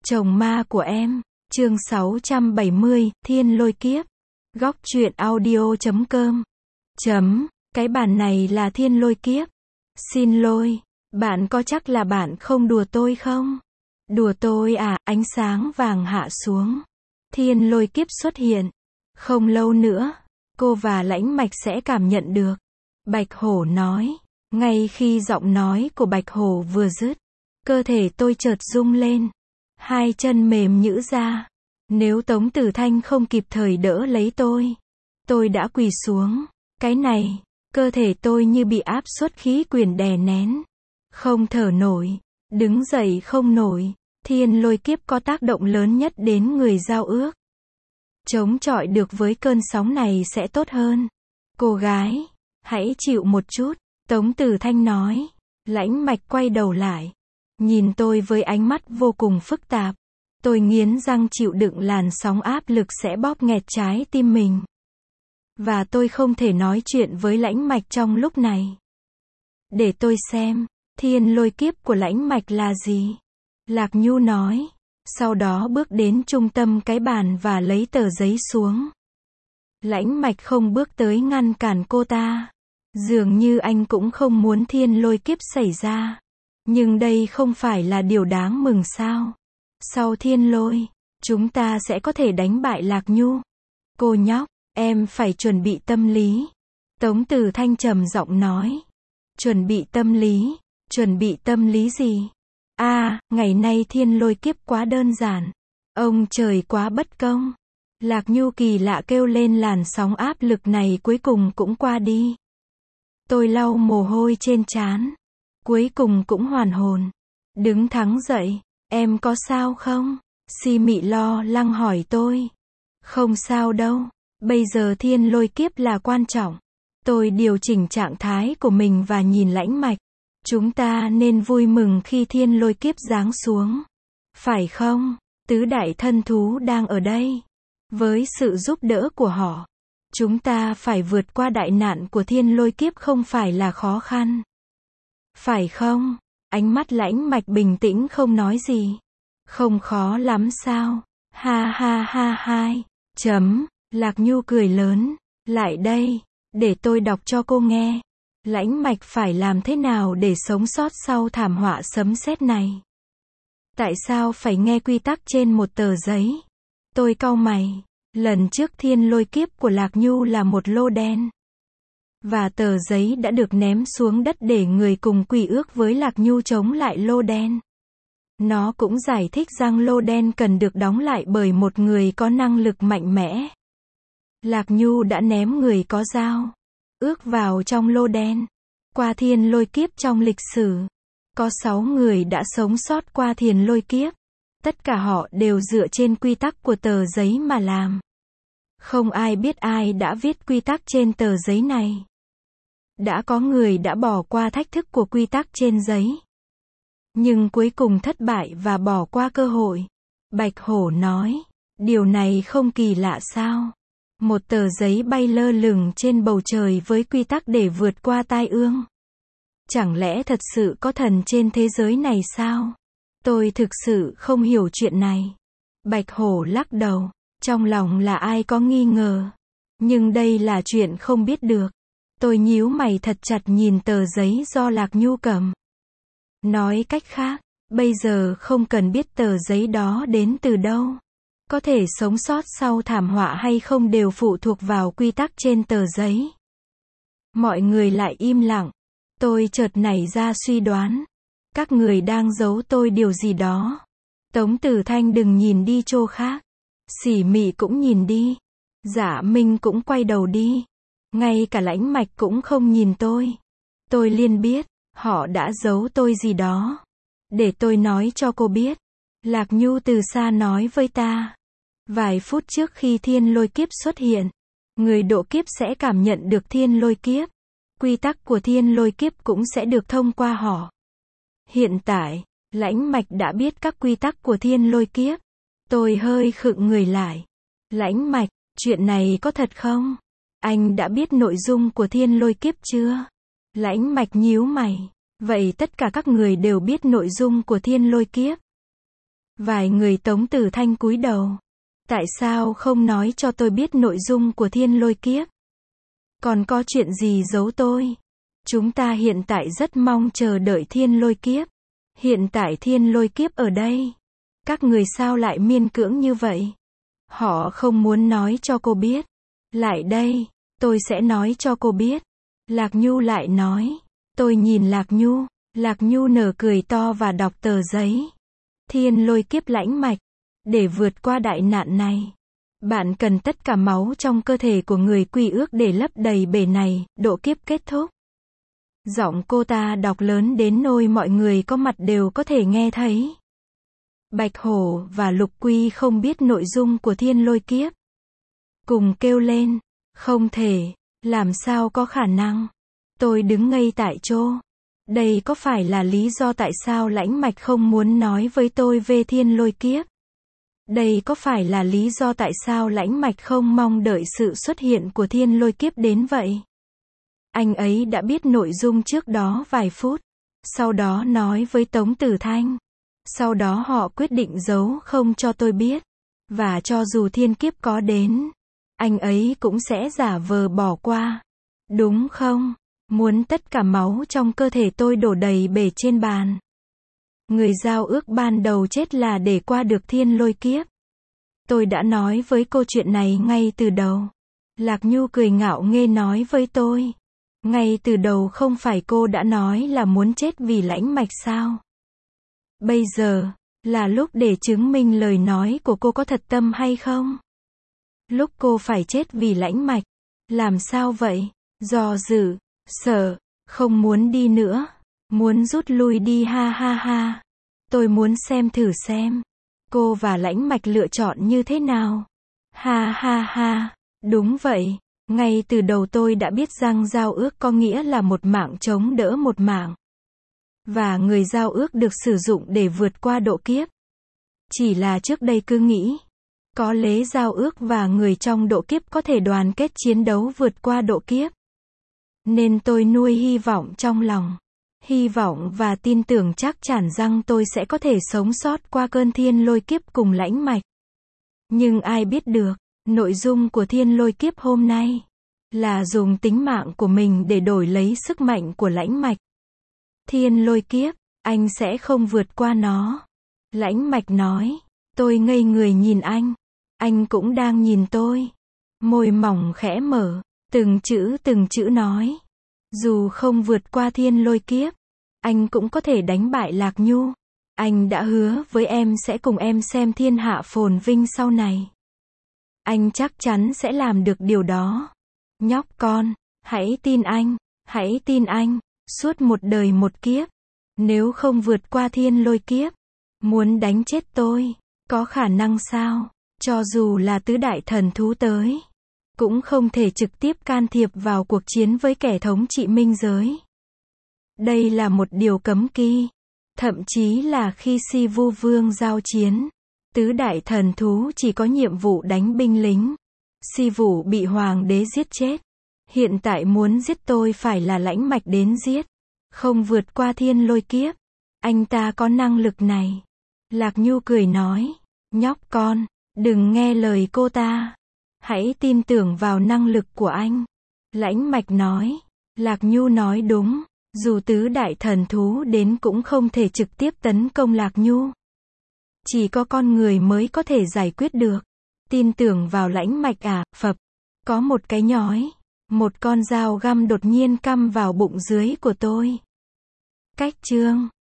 Chồng ma của em, chương 670, Thiên Lôi Kiếp. Góc truyện audio.com. Cái bản này là Thiên Lôi Kiếp. Xin lỗi, bạn có chắc là bạn không đùa tôi không? Đùa tôi à? Ánh sáng vàng hạ xuống. Thiên Lôi Kiếp xuất hiện. Không lâu nữa, cô và Lãnh Mạch sẽ cảm nhận được. Bạch Hổ nói. Ngay khi giọng nói của Bạch Hổ vừa dứt, cơ thể tôi chợt rung lên. Hai chân mềm nhũn ra. Nếu Tống Tử Thanh không kịp thời đỡ lấy tôi đã quỳ xuống. Cái này, cơ thể tôi như bị áp suất khí quyền đè nén. Không thở nổi, đứng dậy không nổi. Thiên Lôi Kiếp có tác động lớn nhất đến người giao ước. Chống chọi được với cơn sóng này sẽ tốt hơn. Cô gái, hãy chịu một chút, Tống Tử Thanh nói. Lãnh Mạch quay đầu lại, nhìn tôi với ánh mắt vô cùng phức tạp. Tôi nghiến răng chịu đựng làn sóng áp lực sẽ bóp nghẹt trái tim mình. Và tôi không thể nói chuyện với Lãnh Mạch trong lúc này. Để tôi xem, Thiên Lôi Kiếp của Lãnh Mạch là gì? Lạc Nhu nói. Sau đó bước đến trung tâm cái bàn và lấy tờ giấy xuống. Lãnh Mạch không bước tới ngăn cản cô ta. Dường như anh cũng không muốn Thiên Lôi Kiếp xảy ra. Nhưng đây không phải là điều đáng mừng sao? Sau Thiên Lôi, chúng ta sẽ có thể đánh bại Lạc Nhu. Cô nhóc, em phải chuẩn bị tâm lý. Tống Tử Thanh trầm giọng nói. Chuẩn bị tâm lý? Chuẩn bị tâm lý gì? Ngày nay Thiên Lôi Kiếp quá đơn giản. Ông trời quá bất công. Lạc Nhu kỳ lạ kêu lên, làn sóng áp lực này cuối cùng cũng qua đi. Tôi lau mồ hôi trên trán. Cuối cùng cũng hoàn hồn. Đứng thẳng dậy. Em có sao không? Si Mị lo lắng hỏi tôi. Không sao đâu. Bây giờ Thiên Lôi Kiếp là quan trọng. Tôi điều chỉnh trạng thái của mình và nhìn Lãnh Mạch. Chúng ta nên vui mừng khi Thiên Lôi Kiếp giáng xuống. Phải không? Tứ đại thân thú đang ở đây. Với sự giúp đỡ của họ, chúng ta phải vượt qua đại nạn của Thiên Lôi Kiếp không phải là khó khăn. Phải không? Ánh mắt Lãnh Mạch bình tĩnh không nói gì. Không khó lắm sao? Ha ha ha hai. Lạc Nhu cười lớn. Lại đây, để tôi đọc cho cô nghe. Lãnh Mạch phải làm thế nào để sống sót sau thảm họa sấm sét này? Tại sao phải nghe quy tắc trên một tờ giấy? Tôi cau mày. Lần trước Thiên Lôi Kiếp của Lạc Nhu là một lô đen. Và tờ giấy đã được ném xuống đất để người cùng quy ước với Lạc Nhu chống lại lô đen. Nó cũng giải thích rằng lô đen cần được đóng lại bởi một người có năng lực mạnh mẽ. Lạc Nhu đã ném người có giao ước vào trong lô đen. Qua Thiên Lôi Kiếp trong lịch sử, có 6 người đã sống sót qua Thiên Lôi Kiếp. Tất cả họ đều dựa trên quy tắc của tờ giấy mà làm. Không ai biết ai đã viết quy tắc trên tờ giấy này. Đã có người đã bỏ qua thách thức của quy tắc trên giấy, nhưng cuối cùng thất bại và bỏ qua cơ hội. Bạch Hổ nói. Điều này không kỳ lạ sao? Một tờ giấy bay lơ lửng trên bầu trời với quy tắc để vượt qua tai ương. Chẳng lẽ thật sự có thần trên thế giới này sao? Tôi thực sự không hiểu chuyện này. Bạch Hổ lắc đầu. Trong lòng là ai có nghi ngờ. Nhưng đây là chuyện không biết được. Tôi nhíu mày thật chặt nhìn tờ giấy do Lạc Nhu cầm. Nói cách khác, bây giờ không cần biết tờ giấy đó đến từ đâu. Có thể sống sót sau thảm họa hay không đều phụ thuộc vào quy tắc trên tờ giấy. Mọi người lại im lặng. Tôi chợt nảy ra suy đoán. Các người đang giấu tôi điều gì đó. Tống Tử Thanh đừng nhìn đi chỗ khác. Sỉ Mị cũng nhìn đi. Dạ Minh cũng quay đầu đi. Ngay cả Lãnh Mạch cũng không nhìn tôi. Tôi liền biết, họ đã giấu tôi gì đó. Để tôi nói cho cô biết. Lạc Nhu từ xa nói với ta. Vài phút trước khi Thiên Lôi Kiếp xuất hiện, người độ kiếp sẽ cảm nhận được Thiên Lôi Kiếp. Quy tắc của Thiên Lôi Kiếp cũng sẽ được thông qua họ. Hiện tại, Lãnh Mạch đã biết các quy tắc của Thiên Lôi Kiếp. Tôi hơi khựng người lại. Lãnh Mạch, chuyện này có thật không? Anh đã biết nội dung của Thiên Lôi Kiếp chưa? Lãnh Mạch nhíu mày. Vậy tất cả các người đều biết nội dung của Thiên Lôi Kiếp? Vài người Tống Tử Thanh cúi đầu. Tại sao không nói cho tôi biết nội dung của thiên lôi kiếp? Còn có chuyện gì giấu tôi? Chúng ta hiện tại rất mong chờ đợi thiên lôi kiếp. Hiện tại thiên lôi kiếp ở đây. Các người sao lại miễn cưỡng như vậy? Họ không muốn nói cho cô biết. Lại đây, tôi sẽ nói cho cô biết. Lạc Nhu lại nói. Tôi nhìn Lạc Nhu. Lạc Nhu nở cười to và đọc tờ giấy. Thiên lôi kiếp lãnh mạch. Để vượt qua đại nạn này, bạn cần tất cả máu trong cơ thể của người quy ước để lấp đầy bể này, độ kiếp kết thúc. Giọng cô ta đọc lớn đến nỗi mọi người có mặt đều có thể nghe thấy. Bạch Hổ và Lục Quy không biết nội dung của thiên lôi kiếp. Cùng kêu lên, không thể, làm sao có khả năng. Tôi đứng ngây tại chỗ. Đây có phải là lý do tại sao lãnh mạch không muốn nói với tôi về thiên lôi kiếp? Đây có phải là lý do tại sao lãnh mạch không mong đợi sự xuất hiện của thiên lôi kiếp đến vậy? Anh ấy đã biết nội dung trước đó vài phút. Sau đó nói với Tống Tử Thanh. Sau đó họ quyết định giấu không cho tôi biết. Và cho dù thiên kiếp có đến, anh ấy cũng sẽ giả vờ bỏ qua. Đúng không? Muốn tất cả máu trong cơ thể tôi đổ đầy bể trên bàn. Người giao ước ban đầu chết là để qua được thiên lôi kiếp. Tôi đã nói với cô chuyện này ngay từ đầu. Lạc Nhu cười ngạo nghễ nói với tôi. Ngay từ đầu không phải cô đã nói là muốn chết vì lãnh mạch sao? Bây giờ, là lúc để chứng minh lời nói của cô có thật tâm hay không? Lúc cô phải chết vì lãnh mạch. Làm sao vậy? Do dự, sợ, không muốn đi nữa. Muốn rút lui đi ha ha ha. Tôi muốn xem thử xem. Cô và lãnh mạch lựa chọn như thế nào? Ha ha ha. Đúng vậy. Ngay từ đầu tôi đã biết rằng giao ước có nghĩa là một mạng chống đỡ một mạng. Và người giao ước được sử dụng để vượt qua độ kiếp. Chỉ là trước đây cứ nghĩ. Có lẽ giao ước và người trong độ kiếp có thể đoàn kết chiến đấu vượt qua độ kiếp. Nên tôi nuôi hy vọng trong lòng. Hy vọng và tin tưởng chắc chắn rằng tôi sẽ có thể sống sót qua cơn thiên lôi kiếp cùng lãnh mạch. Nhưng ai biết được, nội dung của thiên lôi kiếp hôm nay là dùng tính mạng của mình để đổi lấy sức mạnh của lãnh mạch. Thiên lôi kiếp, anh sẽ không vượt qua nó. Lãnh mạch nói. Tôi ngây người nhìn anh. Anh cũng đang nhìn tôi. Môi mỏng khẽ mở, từng chữ nói. Dù không vượt qua thiên lôi kiếp, anh cũng có thể đánh bại Lạc Nhu. Anh đã hứa với em sẽ cùng em xem thiên hạ phồn vinh sau này. Anh chắc chắn sẽ làm được điều đó. Nhóc con, hãy tin anh, suốt một đời một kiếp. Nếu không vượt qua thiên lôi kiếp, muốn đánh chết tôi, có khả năng sao? Cho dù là tứ đại thần thú tới, cũng không thể trực tiếp can thiệp vào cuộc chiến với kẻ thống trị minh giới. Đây là một điều cấm kỵ. Thậm chí là khi Si Vu Vương giao chiến, tứ đại thần thú chỉ có nhiệm vụ đánh binh lính. Si Vu bị hoàng đế giết chết. Hiện tại muốn giết tôi phải là lãnh mạch đến giết. Không vượt qua thiên lôi kiếp. Anh ta có năng lực này. Lạc Nhu cười nói. Nhóc con, đừng nghe lời cô ta. Hãy tin tưởng vào năng lực của anh. Lãnh mạch nói. Lạc Nhu nói đúng. Dù tứ đại thần thú đến cũng không thể trực tiếp tấn công Lạc Nhu. Chỉ có con người mới có thể giải quyết được. Tin tưởng vào lãnh mạch à, phập. Có một cái nhói. Một con dao găm đột nhiên căm vào bụng dưới của tôi. Cách chương